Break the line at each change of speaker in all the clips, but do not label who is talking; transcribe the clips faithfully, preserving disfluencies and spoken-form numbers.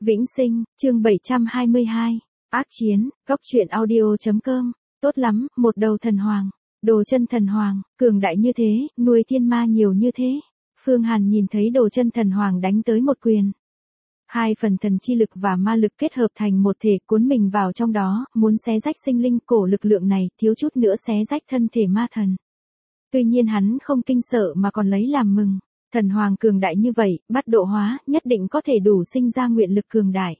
Vĩnh Sinh, chương bảy trăm hai mươi hai. Ác chiến, góc truyện audio.com. Tốt lắm, một đầu thần hoàng. Đồ chân thần hoàng, cường đại như thế, nuôi thiên ma nhiều như thế. Phương Hàn nhìn thấy đồ chân thần hoàng đánh tới một quyền. Hai phần thần chi lực và ma lực kết hợp thành một thể cuốn mình vào trong đó, muốn xé rách sinh linh cổ lực lượng này, thiếu chút nữa xé rách thân thể ma thần. Tuy nhiên hắn không kinh sợ mà còn lấy làm mừng. Thần hoàng cường đại như vậy, bắt độ hóa, nhất định có thể đủ sinh ra nguyện lực cường đại.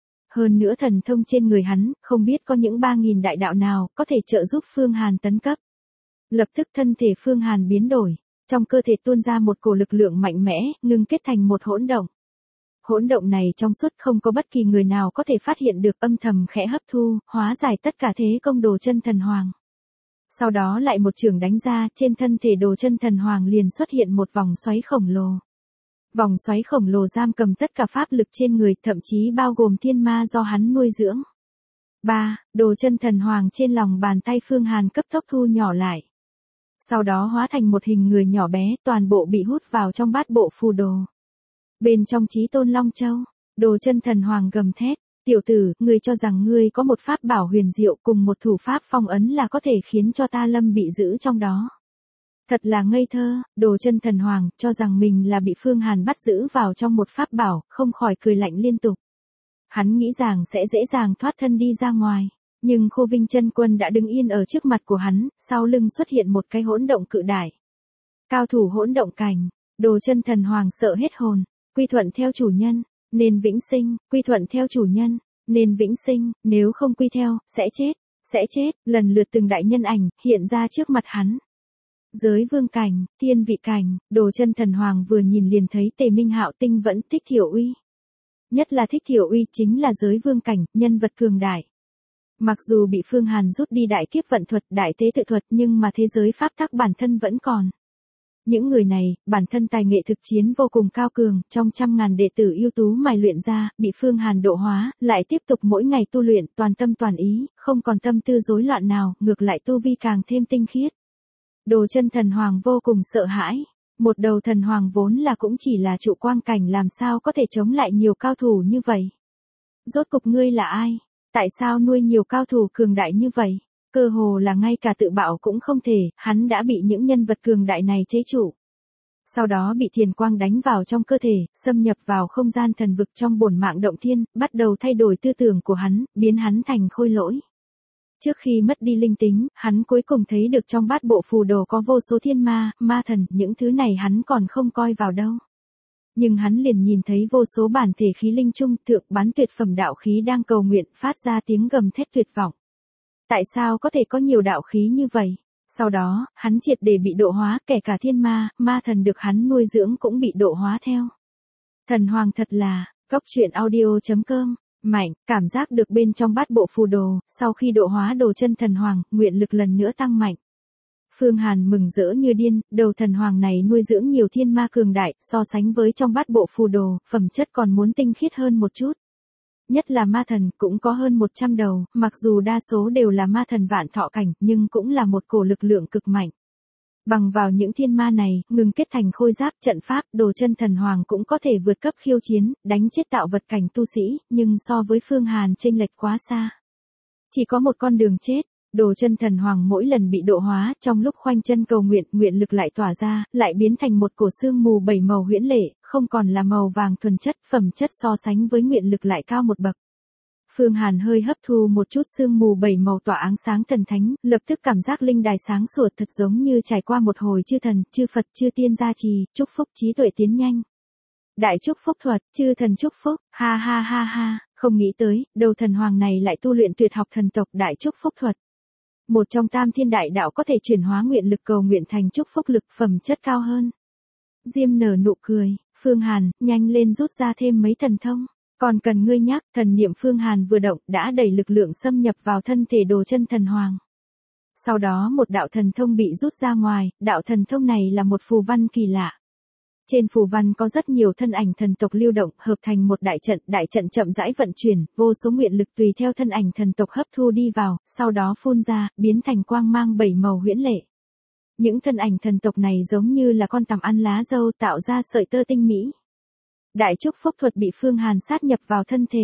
Hơn nữa thần thông trên người hắn, không biết có những ba nghìn đại đạo nào, có thể trợ giúp Phương Hàn tấn cấp. Lập tức thân thể Phương Hàn biến đổi, trong cơ thể tuôn ra một cổ lực lượng mạnh mẽ, ngưng kết thành một hỗn động. Hỗn động này trong suốt không có bất kỳ người nào có thể phát hiện được, âm thầm khẽ hấp thu, hóa giải tất cả thế công đồ chân thần hoàng. Sau đó lại một chưởng đánh ra, trên thân thể đồ chân thần hoàng liền xuất hiện một vòng xoáy khổng lồ. Vòng xoáy khổng lồ giam cầm tất cả pháp lực trên người, thậm chí bao gồm thiên ma do hắn nuôi dưỡng. ba. Đồ chân thần hoàng trên lòng bàn tay Phương Hàn cấp tốc thu nhỏ lại. Sau đó hóa thành một hình người nhỏ bé, toàn bộ bị hút vào trong bát bộ phù đồ. Bên trong Chí Tôn Long Châu, đồ chân thần hoàng gầm thét. Tiểu tử, ngươi cho rằng ngươi có một pháp bảo huyền diệu cùng một thủ pháp phong ấn là có thể khiến cho ta lâm bị giữ trong đó. Thật là ngây thơ, đồ chân thần hoàng, cho rằng mình là bị Phương Hàn bắt giữ vào trong một pháp bảo, không khỏi cười lạnh liên tục. Hắn nghĩ rằng sẽ dễ dàng thoát thân đi ra ngoài, nhưng Khô Vinh Chân Quân đã đứng yên ở trước mặt của hắn, sau lưng xuất hiện một cái hỗn động cự đại. Cao thủ hỗn động cảnh, đồ chân thần hoàng sợ hết hồn, quy thuận theo chủ nhân. Nên vĩnh sinh, quy thuận theo chủ nhân, nên vĩnh sinh, nếu không quy theo, sẽ chết, sẽ chết, lần lượt từng đại nhân ảnh, hiện ra trước mặt hắn. Giới vương cảnh, thiên vị cảnh, đồ chân thần hoàng vừa nhìn liền thấy Tề Minh Hạo Tinh vẫn Thích Thiểu Uy. Nhất là Thích Thiểu Uy chính là giới vương cảnh, nhân vật cường đại. Mặc dù bị Phương Hàn rút đi đại kiếp vận thuật, đại tế tự thuật nhưng mà thế giới pháp tắc bản thân vẫn còn. Những người này, bản thân tài nghệ thực chiến vô cùng cao cường, trong trăm ngàn đệ tử ưu tú mài luyện ra, bị Phương Hàn độ hóa, lại tiếp tục mỗi ngày tu luyện, toàn tâm toàn ý, không còn tâm tư rối loạn nào, ngược lại tu vi càng thêm tinh khiết. Đồ chân thần hoàng vô cùng sợ hãi, một đầu thần hoàng vốn là cũng chỉ là trụ quang cảnh, làm sao có thể chống lại nhiều cao thủ như vậy. Rốt cục ngươi là ai? Tại sao nuôi nhiều cao thủ cường đại như vậy? Cơ hồ là ngay cả tự bạo cũng không thể, hắn đã bị những nhân vật cường đại này chế trụ. Sau đó bị thiền quang đánh vào trong cơ thể, xâm nhập vào không gian thần vực trong bổn mạng động thiên, bắt đầu thay đổi tư tưởng của hắn, biến hắn thành khôi lỗi. Trước khi mất đi linh tính, hắn cuối cùng thấy được trong bát bộ phù đồ có vô số thiên ma, ma thần, những thứ này hắn còn không coi vào đâu. Nhưng hắn liền nhìn thấy vô số bản thể khí linh trung thượng bán tuyệt phẩm đạo khí đang cầu nguyện, phát ra tiếng gầm thét tuyệt vọng. Tại sao có thể có nhiều đạo khí như vậy? Sau đó, hắn triệt để bị độ hóa, kể cả thiên ma, ma thần được hắn nuôi dưỡng cũng bị độ hóa theo. Thần hoàng thật là, góc truyện audio.com, mạnh, cảm giác được bên trong bát bộ phù đồ, sau khi độ hóa đồ chân thần hoàng, nguyện lực lần nữa tăng mạnh. Phương Hàn mừng rỡ như điên, đầu thần hoàng này nuôi dưỡng nhiều thiên ma cường đại, so sánh với trong bát bộ phù đồ, phẩm chất còn muốn tinh khiết hơn một chút. Nhất là ma thần cũng có hơn một trăm đầu, mặc dù đa số đều là ma thần vạn thọ cảnh, nhưng cũng là một cổ lực lượng cực mạnh. Bằng vào những thiên ma này, ngừng kết thành khôi giáp trận pháp, đồ chân thần hoàng cũng có thể vượt cấp khiêu chiến, đánh chết tạo vật cảnh tu sĩ, nhưng so với Phương Hàn chênh lệch quá xa. Chỉ có một con đường chết. Đồ chân thần hoàng mỗi lần bị độ hóa, trong lúc khoanh chân cầu nguyện, nguyện lực lại tỏa ra, lại biến thành một cổ sương mù bảy màu huyễn lệ, không còn là màu vàng thuần chất, phẩm chất so sánh với nguyện lực lại cao một bậc. Phương Hàn hơi hấp thu một chút sương mù bảy màu tỏa ánh sáng thần thánh, lập tức cảm giác linh đài sáng sủa, thật giống như trải qua một hồi chư thần, chư Phật, chư tiên gia trì, chúc phúc trí tuệ tiến nhanh. Đại chúc phúc thuật, chư thần chúc phúc, ha ha ha ha, không nghĩ tới, đầu thần hoàng này lại tu luyện tuyệt học thần tộc đại chúc phúc thuật. Một trong tam thiên đại đạo có thể chuyển hóa nguyện lực cầu nguyện thành chúc phúc lực, phẩm chất cao hơn. Diêm nở nụ cười, Phương Hàn, nhanh lên rút ra thêm mấy thần thông. Còn cần ngươi nhắc, thần niệm Phương Hàn vừa động, đã đẩy lực lượng xâm nhập vào thân thể đồ chân thần hoàng. Sau đó một đạo thần thông bị rút ra ngoài, đạo thần thông này là một phù văn kỳ lạ. Trên phù văn có rất nhiều thân ảnh thần tộc lưu động, hợp thành một đại trận, đại trận chậm rãi vận chuyển, vô số nguyện lực tùy theo thân ảnh thần tộc hấp thu đi vào, sau đó phun ra, biến thành quang mang bảy màu huyễn lệ. Những thân ảnh thần tộc này giống như là con tằm ăn lá dâu, tạo ra sợi tơ tinh mỹ. đại chúc phúc thuật bị Phương Hàn sát nhập vào thân thể.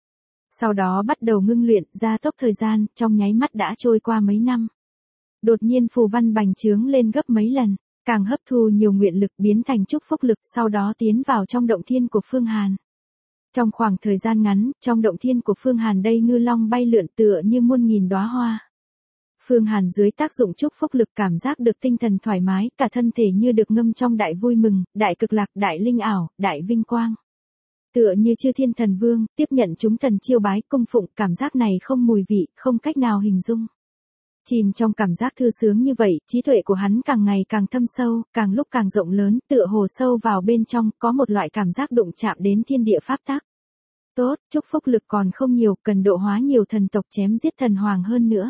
Sau đó bắt đầu ngưng luyện, gia tốc thời gian, trong nháy mắt đã trôi qua mấy năm. Đột nhiên phù văn bành trướng lên gấp mấy lần, càng hấp thu nhiều nguyện lực biến thành chúc phúc lực, sau đó tiến vào trong động thiên của Phương Hàn. Trong khoảng thời gian ngắn, trong động thiên của Phương Hàn đây ngư long bay lượn tựa như muôn nghìn đóa hoa. Phương Hàn dưới tác dụng chúc phúc lực cảm giác được tinh thần thoải mái, cả thân thể như được ngâm trong đại vui mừng, đại cực lạc, đại linh ảo, đại vinh quang. Tựa như chư thiên thần vương, tiếp nhận chúng thần chiêu bái cung phụng, cảm giác này không mùi vị, không cách nào hình dung. Chìm trong cảm giác thư sướng như vậy, trí tuệ của hắn càng ngày càng thâm sâu, càng lúc càng rộng lớn, tựa hồ sâu vào bên trong, có một loại cảm giác đụng chạm đến thiên địa pháp tắc. Tốt, chúc phúc lực còn không nhiều, cần độ hóa nhiều thần tộc chém giết thần hoàng hơn nữa.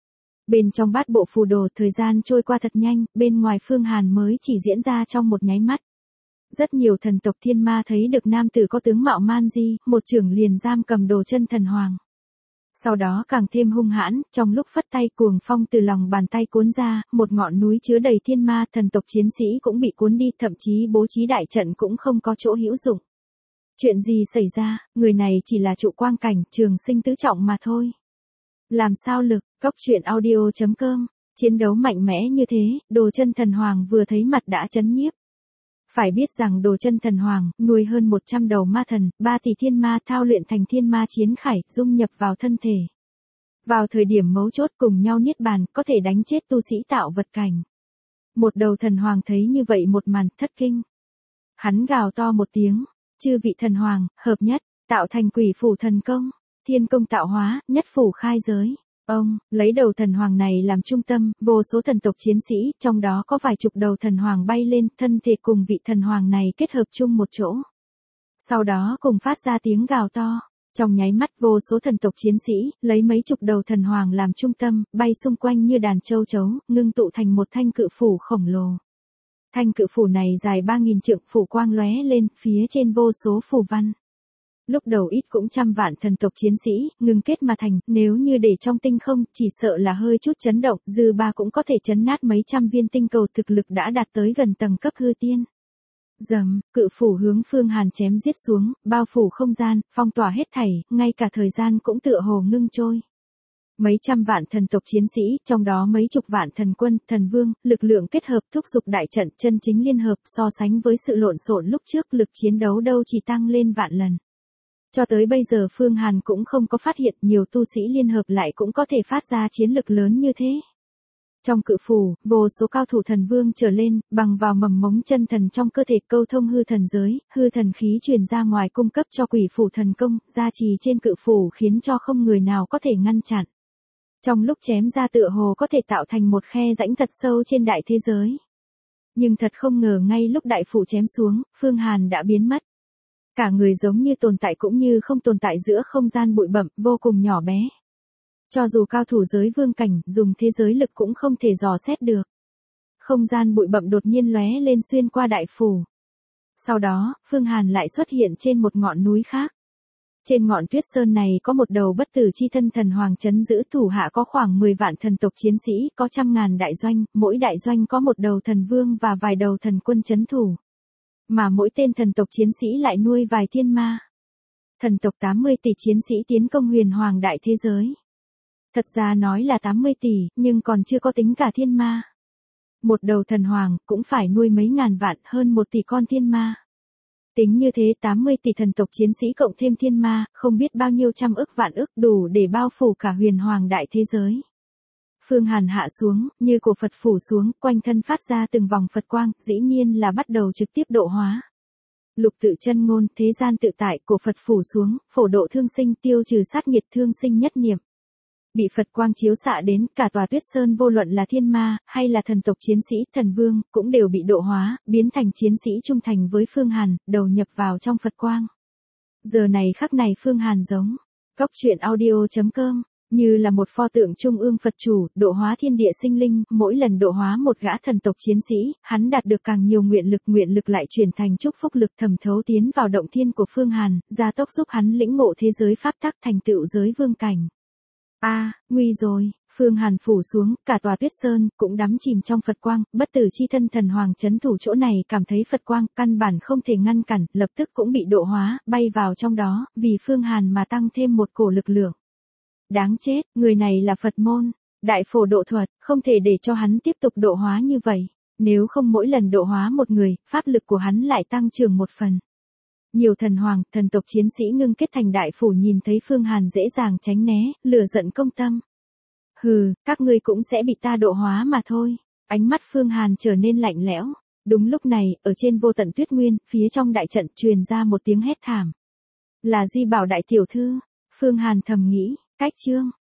Bên trong bát bộ phù đồ, thời gian trôi qua thật nhanh, bên ngoài Phương Hàn mới chỉ diễn ra trong một nháy mắt. Rất nhiều thần tộc thiên ma thấy được nam tử có tướng mạo man di, một chưởng liền giam cầm Đồ Chân Thần Hoàng. Sau đó càng thêm hung hãn, trong lúc phất tay cuồng phong từ lòng bàn tay cuốn ra, một ngọn núi chứa đầy thiên ma, thần tộc chiến sĩ cũng bị cuốn đi, thậm chí bố trí đại trận cũng không có chỗ hữu dụng. Chuyện gì xảy ra, người này chỉ là trụ quang cảnh, trường sinh tứ trọng mà thôi. Làm sao lực, Cốc Truyện Audio chấm com, chiến đấu mạnh mẽ như thế, Đồ Chân Thần Hoàng vừa thấy mặt đã chấn nhiếp. Phải biết rằng Đồ Chân Thần Hoàng, nuôi hơn một trăm đầu ma thần, ba tỷ thiên ma thao luyện thành thiên ma chiến khải, dung nhập vào thân thể. Vào thời điểm mấu chốt cùng nhau niết bàn, có thể đánh chết tu sĩ tạo vật cảnh. Một đầu thần hoàng thấy như vậy một màn, thất kinh. Hắn gào to một tiếng, chư vị thần hoàng, hợp nhất, tạo thành quỷ phủ thần công, thiên công tạo hóa, nhất phủ khai giới. Ông, lấy đầu thần hoàng này làm trung tâm, vô số thần tộc chiến sĩ, trong đó có vài chục đầu thần hoàng bay lên, thân thể cùng vị thần hoàng này kết hợp chung một chỗ. Sau đó cùng phát ra tiếng gào to. Trong nháy mắt vô số thần tộc chiến sĩ, lấy mấy chục đầu thần hoàng làm trung tâm, bay xung quanh như đàn châu chấu, ngưng tụ thành một thanh cự phủ khổng lồ. Thanh cự phủ này dài ba nghìn trượng, phủ quang lóe lên, phía trên vô số phù văn. Lúc đầu ít cũng trăm vạn thần tộc chiến sĩ, ngưng kết mà thành, nếu như để trong tinh không, chỉ sợ là hơi chút chấn động, dư ba cũng có thể chấn nát mấy trăm viên tinh cầu, thực lực đã đạt tới gần tầng cấp hư tiên. Dầm, cự phủ hướng Phương Hàn chém giết xuống, bao phủ không gian, phong tỏa hết thảy, ngay cả thời gian cũng tựa hồ ngưng trôi. Mấy trăm vạn thần tộc chiến sĩ, trong đó mấy chục vạn thần quân, thần vương, lực lượng kết hợp thúc giục đại trận, chân chính liên hợp, so sánh với sự lộn xộn lúc trước, lực chiến đấu đâu chỉ tăng lên vạn lần. Cho tới bây giờ Phương Hàn cũng không có phát hiện nhiều tu sĩ liên hợp lại cũng có thể phát ra chiến lực lớn như thế. Trong cự phủ, vô số cao thủ thần vương trở lên, bằng vào mầm mống chân thần trong cơ thể câu thông hư thần giới, hư thần khí truyền ra ngoài cung cấp cho quỷ phủ thần công, gia trì trên cự phủ khiến cho không người nào có thể ngăn chặn. Trong lúc chém ra tựa hồ có thể tạo thành một khe rãnh thật sâu trên đại thế giới. Nhưng thật không ngờ ngay lúc đại phủ chém xuống, Phương Hàn đã biến mất. Cả người giống như tồn tại cũng như không tồn tại giữa không gian bụi bặm, vô cùng nhỏ bé. Cho dù cao thủ giới vương cảnh, dùng thế giới lực cũng không thể dò xét được. Không gian bụi bặm đột nhiên lóe lên xuyên qua đại phủ. Sau đó, Phương Hàn lại xuất hiện trên một ngọn núi khác. Trên ngọn tuyết sơn này có một đầu bất tử chi thân thần hoàng trấn giữ, thủ hạ có khoảng mười vạn thần tộc chiến sĩ, có trăm ngàn đại doanh, mỗi đại doanh có một đầu thần vương và vài đầu thần quân trấn thủ. Mà mỗi tên thần tộc chiến sĩ lại nuôi vài thiên ma. Thần tộc tám mươi tỷ chiến sĩ tiến công huyền hoàng đại thế giới. Thật ra nói là tám mươi tỷ, nhưng còn chưa có tính cả thiên ma. Một đầu thần hoàng, cũng phải nuôi mấy ngàn vạn, hơn một tỷ con thiên ma. Tính như thế tám mươi tỷ thần tộc chiến sĩ cộng thêm thiên ma, không biết bao nhiêu trăm ức vạn ức, đủ để bao phủ cả huyền hoàng đại thế giới. Phương Hàn hạ xuống, như cổ Phật phủ xuống, quanh thân phát ra từng vòng Phật quang, dĩ nhiên là bắt đầu trực tiếp độ hóa. Lục tự chân ngôn, thế gian tự tại, cổ Phật phủ xuống, phổ độ thương sinh, tiêu trừ sát nghiệt, thương sinh nhất niệm. Bị Phật quang chiếu xạ đến, cả tòa tuyết sơn vô luận là thiên ma, hay là thần tộc chiến sĩ, thần vương, cũng đều bị độ hóa, biến thành chiến sĩ trung thành với Phương Hàn, đầu nhập vào trong Phật quang. Giờ này khắc này Phương Hàn giống, Cốc Truyện Audio chấm com, như là một pho tượng trung ương Phật chủ, độ hóa thiên địa sinh linh, mỗi lần độ hóa một gã thần tộc chiến sĩ, hắn đạt được càng nhiều nguyện lực, nguyện lực lại chuyển thành chúc phúc lực thẩm thấu tiến vào động thiên của Phương Hàn, gia tốc giúp hắn lĩnh ngộ thế giới pháp tắc thành tựu giới vương cảnh. A, à, nguy rồi, Phương Hàn phủ xuống, cả tòa Tuyết Sơn cũng đắm chìm trong Phật quang, bất tử chi thân thần hoàng chấn thủ chỗ này cảm thấy Phật quang căn bản không thể ngăn cản, lập tức cũng bị độ hóa, bay vào trong đó, vì Phương Hàn mà tăng thêm một cổ lực lượng. Đáng chết, người này là Phật môn, đại phổ độ thuật, không thể để cho hắn tiếp tục độ hóa như vậy, nếu không mỗi lần độ hóa một người, pháp lực của hắn lại tăng trưởng một phần. Nhiều thần hoàng, thần tộc chiến sĩ ngưng kết thành đại phủ nhìn thấy Phương Hàn dễ dàng tránh né, lửa giận công tâm. Hừ, các ngươi cũng sẽ bị ta độ hóa mà thôi. Ánh mắt Phương Hàn trở nên lạnh lẽo. Đúng lúc này, ở trên vô tận tuyết nguyên, phía trong đại trận truyền ra một tiếng hét thảm. Là Di Bảo đại tiểu thư. Phương Hàn thầm nghĩ, cách chương.